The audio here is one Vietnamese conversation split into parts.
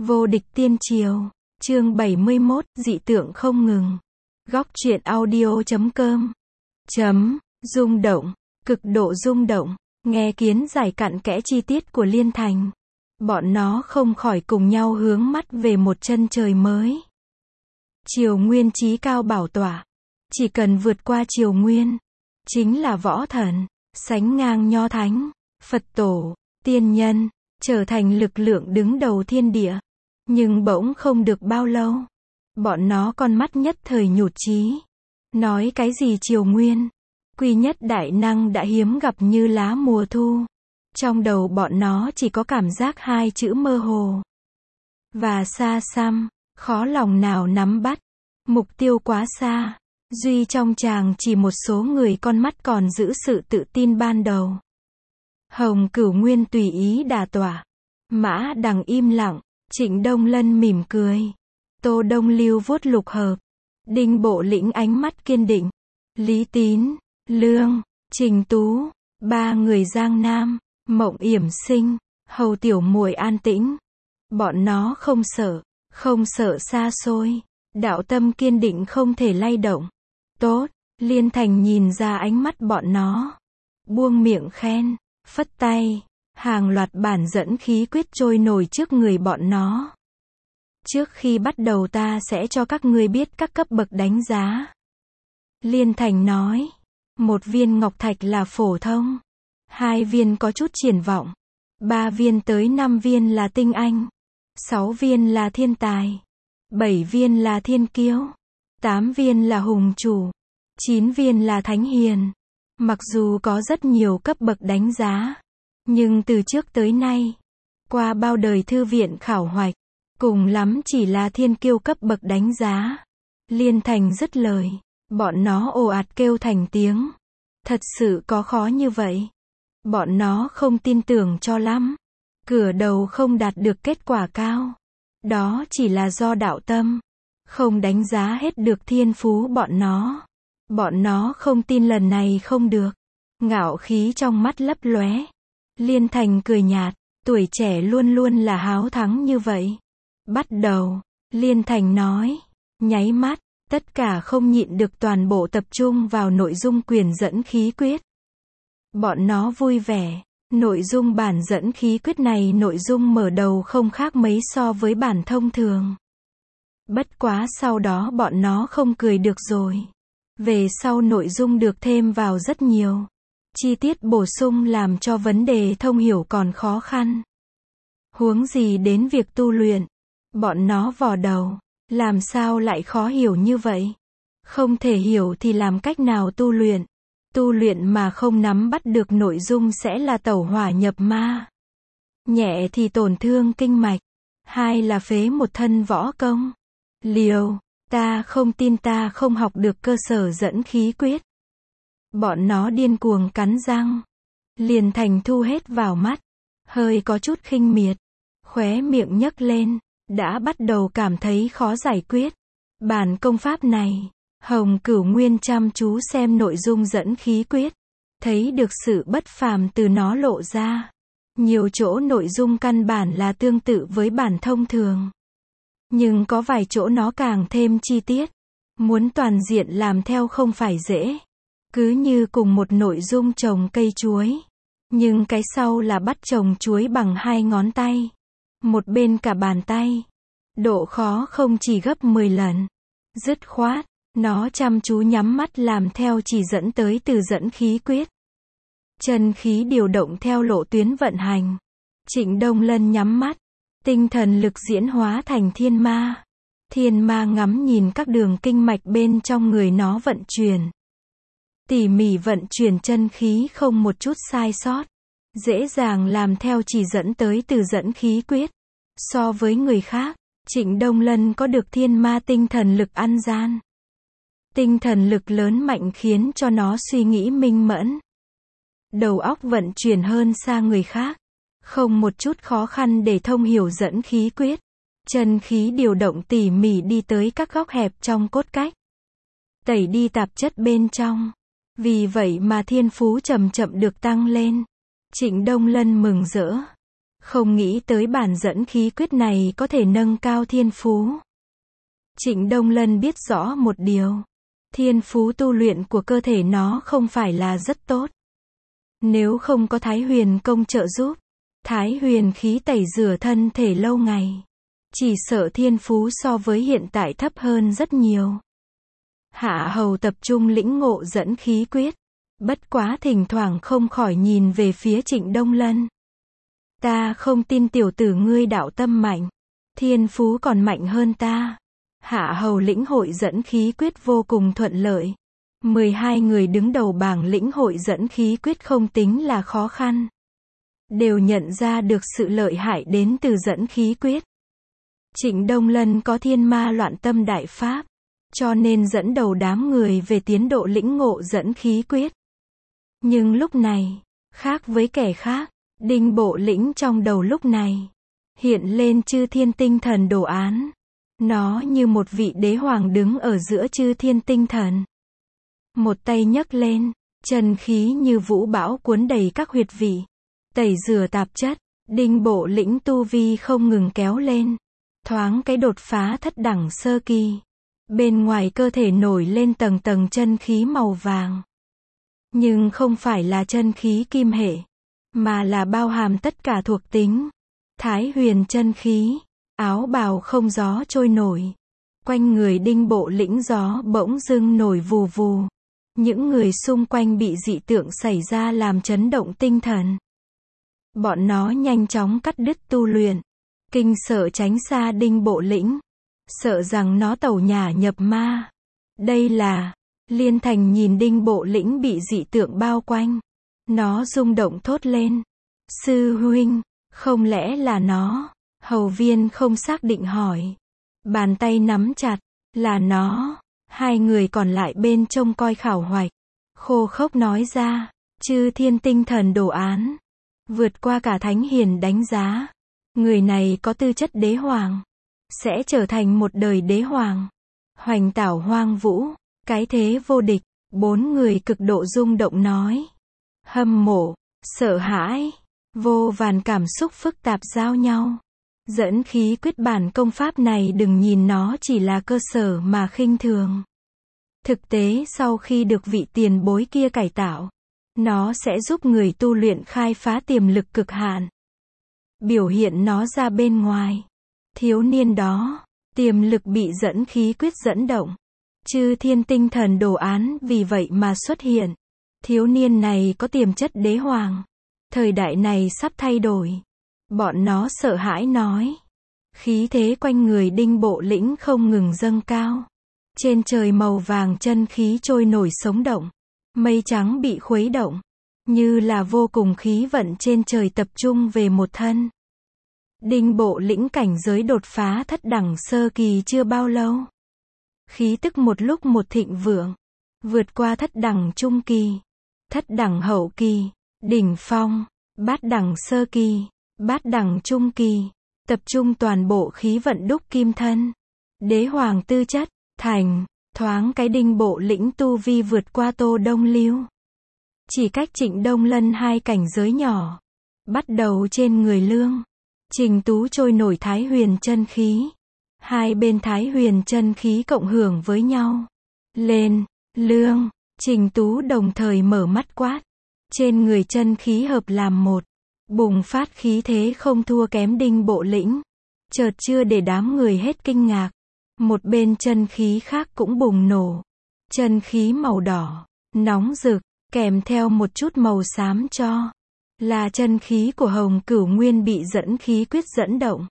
Vô địch tiên triều, chương 71, dị tượng không ngừng. Góc truyện audio.com. Rung động, cực độ rung động, nghe Kiến giải cặn kẽ chi tiết của Liên Thành. Bọn nó không khỏi cùng nhau hướng mắt về một chân trời mới. Triều Nguyên chí cao bảo tọa. Chỉ cần vượt qua Triều Nguyên, chính là võ thần, sánh ngang Nho Thánh, Phật Tổ, tiên nhân, trở thành lực lượng đứng đầu thiên địa. Nhưng bỗng không được bao lâu, bọn nó con mắt nhất thời nhụt chí. Nói cái gì Triều Nguyên, quy nhất đại năng đã hiếm gặp như lá mùa thu. Trong đầu bọn nó chỉ có cảm giác hai chữ mơ hồ và xa xăm, khó lòng nào nắm bắt. Mục tiêu quá xa, duy trong chàng chỉ một số người con mắt còn giữ sự tự tin ban đầu. Hồng Cửu Nguyên tùy ý đả tọa, Mã Đằng im lặng, Trịnh Đông Lân mỉm cười, Tô Đông Lưu vuốt lục hợp, Đinh Bộ Lĩnh ánh mắt kiên định, Lý Tín, Lương, Trình Tú, ba người Giang Nam, Mộng Yểm Sinh, Hầu Tiểu Muội an tĩnh. Bọn nó không sợ xa xôi, đạo tâm kiên định không thể lay động. Tốt, Liên Thành nhìn ra ánh mắt bọn nó, buông miệng khen, phất tay, hàng loạt bản dẫn khí quyết trôi nổi trước người bọn nó. Trước khi bắt đầu ta sẽ cho các ngươi biết các cấp bậc đánh giá. Liên Thành nói, 1 viên ngọc thạch là phổ thông, 2 viên có chút triển vọng, 3 viên tới 5 viên là tinh anh, 6 viên là thiên tài, 7 viên là thiên kiêu, 8 viên là hùng chủ, 9 viên là thánh hiền. Mặc dù có rất nhiều cấp bậc đánh giá, nhưng từ trước tới nay, qua bao đời thư viện khảo hoạch, cùng lắm chỉ là thiên kiêu cấp bậc đánh giá. Liên Thành dứt lời, bọn nó ồ ạt kêu thành tiếng. Thật sự có khó như vậy? Bọn nó không tin tưởng cho lắm. Cửa đầu không đạt được kết quả cao. Đó chỉ là do đạo tâm, không đánh giá hết được thiên phú bọn nó. Bọn nó không tin lần này không được. Ngạo khí trong mắt lấp lóe. Liên Thành cười nhạt, tuổi trẻ luôn luôn là háo thắng như vậy. Bắt đầu, Liên Thành nói, nháy mắt, tất cả không nhịn được toàn bộ tập trung vào nội dung quyền dẫn khí quyết. Bọn nó vui vẻ, nội dung bản dẫn khí quyết này nội dung mở đầu không khác mấy so với bản thông thường. Bất quá sau đó bọn nó không cười được rồi. Về sau nội dung được thêm vào rất nhiều chi tiết bổ sung làm cho vấn đề thông hiểu còn khó khăn. Huống gì đến việc tu luyện. Bọn nó vò đầu, làm sao lại khó hiểu như vậy? Không thể hiểu thì làm cách nào tu luyện? Tu luyện mà không nắm bắt được nội dung sẽ là tẩu hỏa nhập ma. Nhẹ thì tổn thương kinh mạch, 2 là phế một thân võ công. Liều, ta không tin ta không học được cơ sở dẫn khí quyết. Bọn nó điên cuồng cắn răng. Liên Thành thu hết vào mắt, hơi có chút khinh miệt, khóe miệng nhấc lên, đã bắt đầu cảm thấy khó giải quyết. Bản công pháp này, Hồng Cửu Nguyên chăm chú xem nội dung dẫn khí quyết, thấy được sự bất phàm từ nó lộ ra. Nhiều chỗ nội dung căn bản là tương tự với bản thông thường, nhưng có vài chỗ nó càng thêm chi tiết. Muốn toàn diện làm theo không phải dễ. Cứ như cùng một nội dung trồng cây chuối, nhưng cái sau là bắt trồng chuối bằng 2 ngón tay, một bên cả bàn tay. Độ khó không chỉ gấp 10 lần. Dứt khoát, nó chăm chú nhắm mắt làm theo chỉ dẫn tới từ dẫn khí quyết. Chân khí điều động theo lộ tuyến vận hành. Trịnh Đông Lân nhắm mắt, tinh thần lực diễn hóa thành thiên ma. Thiên ma ngắm nhìn các đường kinh mạch bên trong người nó vận chuyển. Tỉ mỉ vận chuyển chân khí không một chút sai sót. Dễ dàng làm theo chỉ dẫn tới từ dẫn khí quyết. So với người khác, Trịnh Đông Lân có được thiên ma tinh thần lực ăn gian. Tinh thần lực lớn mạnh khiến cho nó suy nghĩ minh mẫn. Đầu óc vận chuyển hơn xa người khác. Không một chút khó khăn để thông hiểu dẫn khí quyết. Chân khí điều động tỉ mỉ đi tới các góc hẹp trong cốt cách. Tẩy đi tạp chất bên trong. Vì vậy mà thiên phú chậm chậm được tăng lên. Trịnh Đông Lân mừng rỡ. Không nghĩ tới bản dẫn khí quyết này có thể nâng cao thiên phú. Trịnh Đông Lân biết rõ một điều. Thiên phú tu luyện của cơ thể nó không phải là rất tốt. Nếu không có Thái Huyền công trợ giúp, Thái Huyền khí tẩy rửa thân thể lâu ngày, chỉ sợ thiên phú so với hiện tại thấp hơn rất nhiều. Hạ Hầu tập trung lĩnh ngộ dẫn khí quyết, bất quá thỉnh thoảng không khỏi nhìn về phía Trịnh Đông Lân. Ta không tin tiểu tử ngươi đạo tâm mạnh, thiên phú còn mạnh hơn ta. Hạ Hầu lĩnh hội dẫn khí quyết vô cùng thuận lợi. 12 người đứng đầu bảng lĩnh hội dẫn khí quyết không tính là khó khăn. Đều nhận ra được sự lợi hại đến từ dẫn khí quyết. Trịnh Đông Lân có thiên ma loạn tâm đại pháp, cho nên dẫn đầu đám người về tiến độ lĩnh ngộ dẫn khí quyết. Nhưng lúc này, khác với kẻ khác, Đinh Bộ Lĩnh trong đầu lúc này hiện lên chư thiên tinh thần đồ án. Nó như một vị đế hoàng đứng ở giữa chư thiên tinh thần. Một tay nhấc lên, chân khí như vũ bão cuốn đầy các huyệt vị, tẩy rửa tạp chất. Đinh Bộ Lĩnh tu vi không ngừng kéo lên, thoáng cái đột phá thất đẳng sơ kỳ. Bên ngoài cơ thể nổi lên tầng tầng chân khí màu vàng. Nhưng không phải là chân khí kim hệ, mà là bao hàm tất cả thuộc tính. Thái Huyền chân khí, áo bào không gió trôi nổi. Quanh người Đinh Bộ Lĩnh gió bỗng dưng nổi vù vù. Những người xung quanh bị dị tượng xảy ra làm chấn động tinh thần. Bọn nó nhanh chóng cắt đứt tu luyện, kinh sợ tránh xa Đinh Bộ Lĩnh, sợ rằng nó tẩu nhả nhập ma. Đây là, Liên Thành nhìn Đinh Bộ Lĩnh bị dị tượng bao quanh, nó rung động thốt lên. Sư huynh, không lẽ là nó? Hầu Viên không xác định hỏi. Bàn tay nắm chặt, là nó. Hai người còn lại bên trông coi khảo hoạch, khô khốc nói ra, chư thiên tinh thần đồ án, vượt qua cả thánh hiền đánh giá. Người này có tư chất đế hoàng, sẽ trở thành một đời đế hoàng, hoành tảo hoang vũ, cái thế vô địch. Bốn người cực độ rung động nói. Hâm mộ, sợ hãi, vô vàn cảm xúc phức tạp giao nhau. Dẫn khí quyết bản công pháp này đừng nhìn nó chỉ là cơ sở mà khinh thường. Thực tế sau khi được vị tiền bối kia cải tạo, nó sẽ giúp người tu luyện khai phá tiềm lực cực hạn. Biểu hiện nó ra bên ngoài. Thiếu niên đó, tiềm lực bị dẫn khí quyết dẫn động. Chư thiên tinh thần đồ án vì vậy mà xuất hiện. Thiếu niên này có tiềm chất đế hoàng. Thời đại này sắp thay đổi. Bọn nó sợ hãi nói. Khí thế quanh người Đinh Bộ Lĩnh không ngừng dâng cao. Trên trời màu vàng chân khí trôi nổi sống động. Mây trắng bị khuấy động. Như là vô cùng khí vận trên trời tập trung về một thân. Đinh Bộ Lĩnh cảnh giới đột phá thất đẳng sơ kỳ chưa bao lâu. Khí tức một lúc một thịnh vượng. Vượt qua thất đẳng trung kỳ, thất đẳng hậu kỳ, đỉnh phong, bát đẳng sơ kỳ, bát đẳng trung kỳ. Tập trung toàn bộ khí vận đúc kim thân. Đế hoàng tư chất, thành, thoáng cái Đinh Bộ Lĩnh tu vi vượt qua Tô Đông Lưu. Chỉ cách Trịnh Đông Lân hai cảnh giới nhỏ. Bắt đầu trên người Lương. Trình Tú trôi nổi Thái Huyền chân khí. Hai bên Thái Huyền chân khí cộng hưởng với nhau. Lên, Lương, Trình Tú đồng thời mở mắt quát. Trên người chân khí hợp làm một. Bùng phát khí thế không thua kém Đinh Bộ Lĩnh. Chợt chưa để đám người hết kinh ngạc. Một bên chân khí khác cũng bùng nổ. Chân khí màu đỏ, nóng rực, kèm theo một chút màu xám cho. Là chân khí của Hồng Cửu Nguyên bị dẫn khí quyết dẫn động.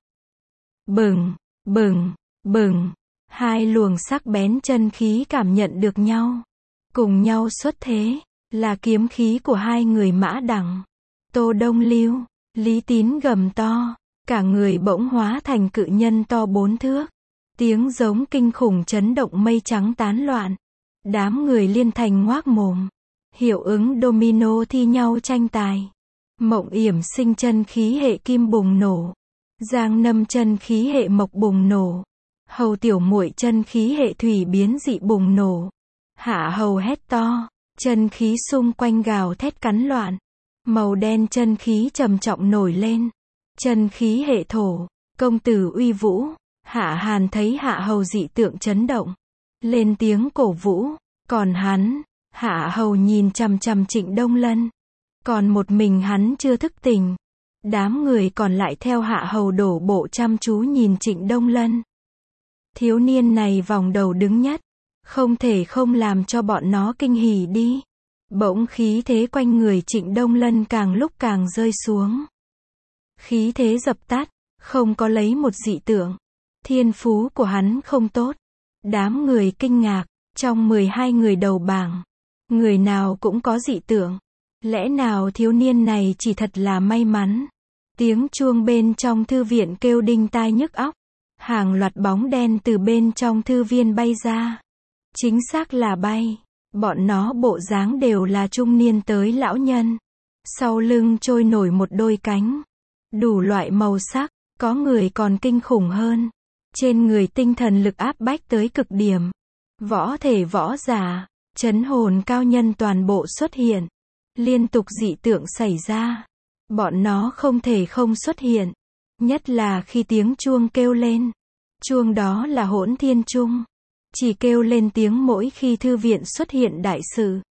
Bừng, bừng, bừng. Hai luồng sắc bén chân khí cảm nhận được nhau. Cùng nhau xuất thế. Là kiếm khí của hai người Mã Đằng. Tô Đông Lưu, Lý Tín gầm to. Cả người bỗng hóa thành cự nhân to 4 thước. Tiếng giống kinh khủng chấn động mây trắng tán loạn. Đám người Liên Thành ngoác mồm. Hiệu ứng domino thi nhau tranh tài. Mộng Yểm Sinh chân khí hệ kim bùng nổ. Giang Nâm chân khí hệ mộc bùng nổ. Hầu Tiểu Muội chân khí hệ thủy biến dị bùng nổ. Hạ Hầu hét to. Chân khí xung quanh gào thét cắn loạn. Màu đen chân khí trầm trọng nổi lên. Chân khí hệ thổ, công tử uy vũ. Hạ Hàn thấy Hạ Hầu dị tượng chấn động, lên tiếng cổ vũ, còn hắn, Hạ Hầu nhìn chằm chằm Trịnh Đông Lân, còn một mình hắn chưa thức tỉnh. Đám người còn lại theo Hạ Hầu đổ bộ chăm chú nhìn Trịnh Đông Lân. Thiếu niên này vòng đầu đứng nhất, không thể không làm cho bọn nó kinh hỉ đi. Bỗng khí thế quanh người Trịnh Đông Lân càng lúc càng rơi xuống. Khí thế dập tắt, không có lấy một dị tượng. Thiên phú của hắn không tốt. Đám người kinh ngạc, trong 12 người đầu bảng, người nào cũng có dị tượng. Lẽ nào thiếu niên này chỉ thật là may mắn? Tiếng chuông bên trong thư viện kêu đinh tai nhức óc. Hàng loạt bóng đen từ bên trong thư viên bay ra. Chính xác là bay. Bọn nó bộ dáng đều là trung niên tới lão nhân. Sau lưng trôi nổi một đôi cánh. Đủ loại màu sắc, có người còn kinh khủng hơn. Trên người tinh thần lực áp bách tới cực điểm. Võ thể võ giả, trấn hồn cao nhân toàn bộ xuất hiện. Liên tục dị tượng xảy ra. Bọn nó không thể không xuất hiện. Nhất là khi tiếng chuông kêu lên. Chuông đó là Hỗn Thiên Trung. Chỉ kêu lên tiếng mỗi khi thư viện xuất hiện đại sự.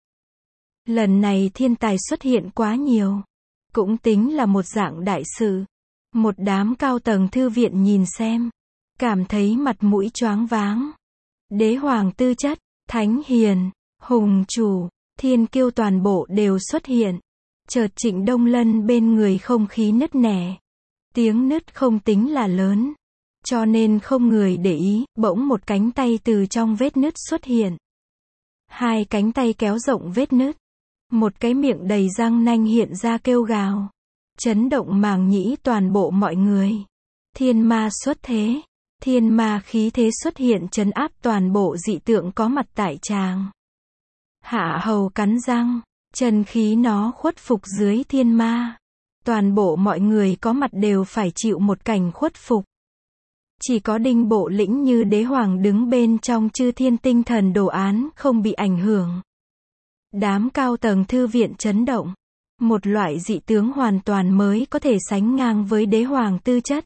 Lần này thiên tài xuất hiện quá nhiều. Cũng tính là một dạng đại sự. Một đám cao tầng thư viện nhìn xem. Cảm thấy mặt mũi choáng váng. Đế hoàng tư chất, thánh hiền, hùng chủ, thiên kiêu toàn bộ đều xuất hiện. Chợt Trịnh Đông Lân bên người không khí nứt nẻ. Tiếng nứt không tính là lớn. Cho nên không người để ý, bỗng một cánh tay từ trong vết nứt xuất hiện. Hai cánh tay kéo rộng vết nứt. Một cái miệng đầy răng nanh hiện ra kêu gào. Chấn động màng nhĩ toàn bộ mọi người. Thiên ma xuất thế. Thiên ma khí thế xuất hiện trấn áp toàn bộ dị tượng có mặt tại tràng. Hạ Hầu cắn răng. Chân khí nó khuất phục dưới thiên ma. Toàn bộ mọi người có mặt đều phải chịu một cảnh khuất phục. Chỉ có Đinh Bộ Lĩnh như đế hoàng đứng bên trong chư thiên tinh thần đồ án không bị ảnh hưởng. Đám cao tầng thư viện chấn động. Một loại dị tướng hoàn toàn mới có thể sánh ngang với đế hoàng tư chất.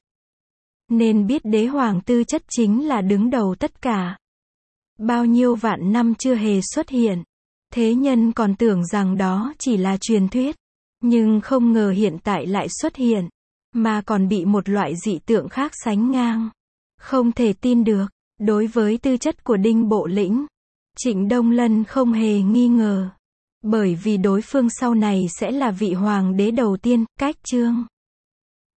Nên biết đế hoàng tư chất chính là đứng đầu tất cả. Bao nhiêu vạn năm chưa hề xuất hiện. Thế nhân còn tưởng rằng đó chỉ là truyền thuyết. Nhưng không ngờ hiện tại lại xuất hiện. Mà còn bị một loại dị tượng khác sánh ngang. Không thể tin được. Đối với tư chất của Đinh Bộ Lĩnh, Trịnh Đông Lân không hề nghi ngờ. Bởi vì đối phương sau này sẽ là vị hoàng đế đầu tiên. Cách chương